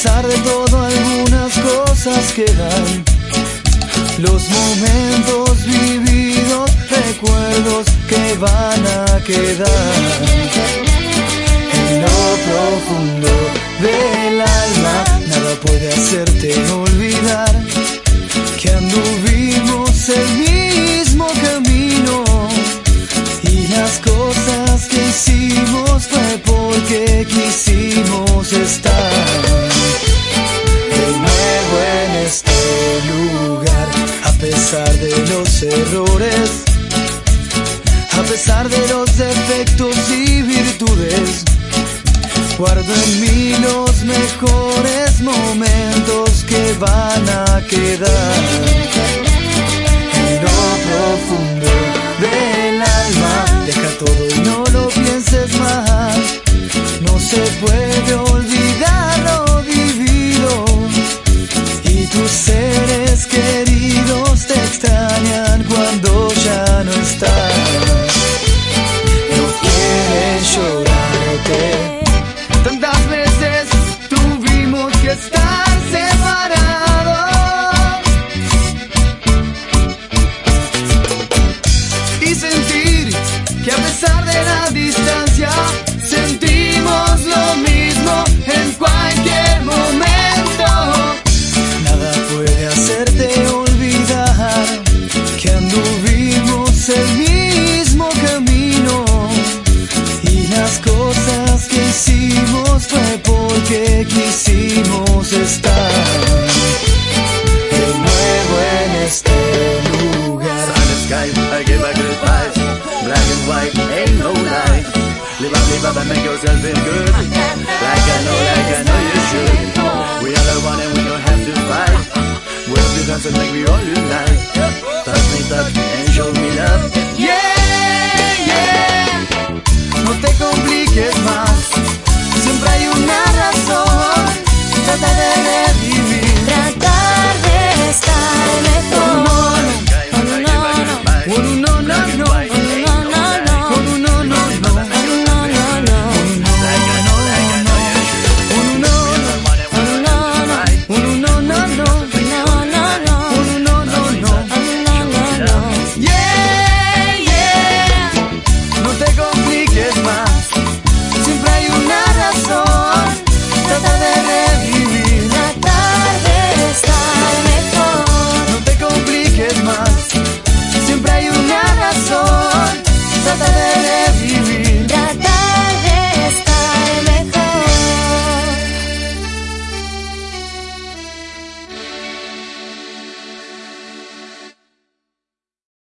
pesar de todo, algunas cosas quedan. Los momentos vividos, recuerdos que van a quedar. En lo profundo del alma, nada puede hacerte olvidar que anduvimos el mismo camino, y las cosas que hicimos fue porque quisimos estar de nuevo en este lugar. A pesar de los errores, a pesar de los defectos y virtudes, guardo en mí los mejores momentos que van a quedar. En lo profundo del alma, deja todo y no lo pienses más. No se puede olvidar lo vivido, y tus seres queridos te extrañan cuando ya no estás. No quieren llorarte. Tantas veces tuvimos que estar separados y sentir que a pesar de la distancia sentimos lo mismo en cualquier momento. Nada puede hacerte olvidar que anduvimos el mismo camino, y las cosas que hicimos fue porque quisimos estar de nuevo en este lugar. Silent sky, I give a good vibes. Black and white, ain't no lie. Live up and make yourself feel good. Like I know you should. We are the one and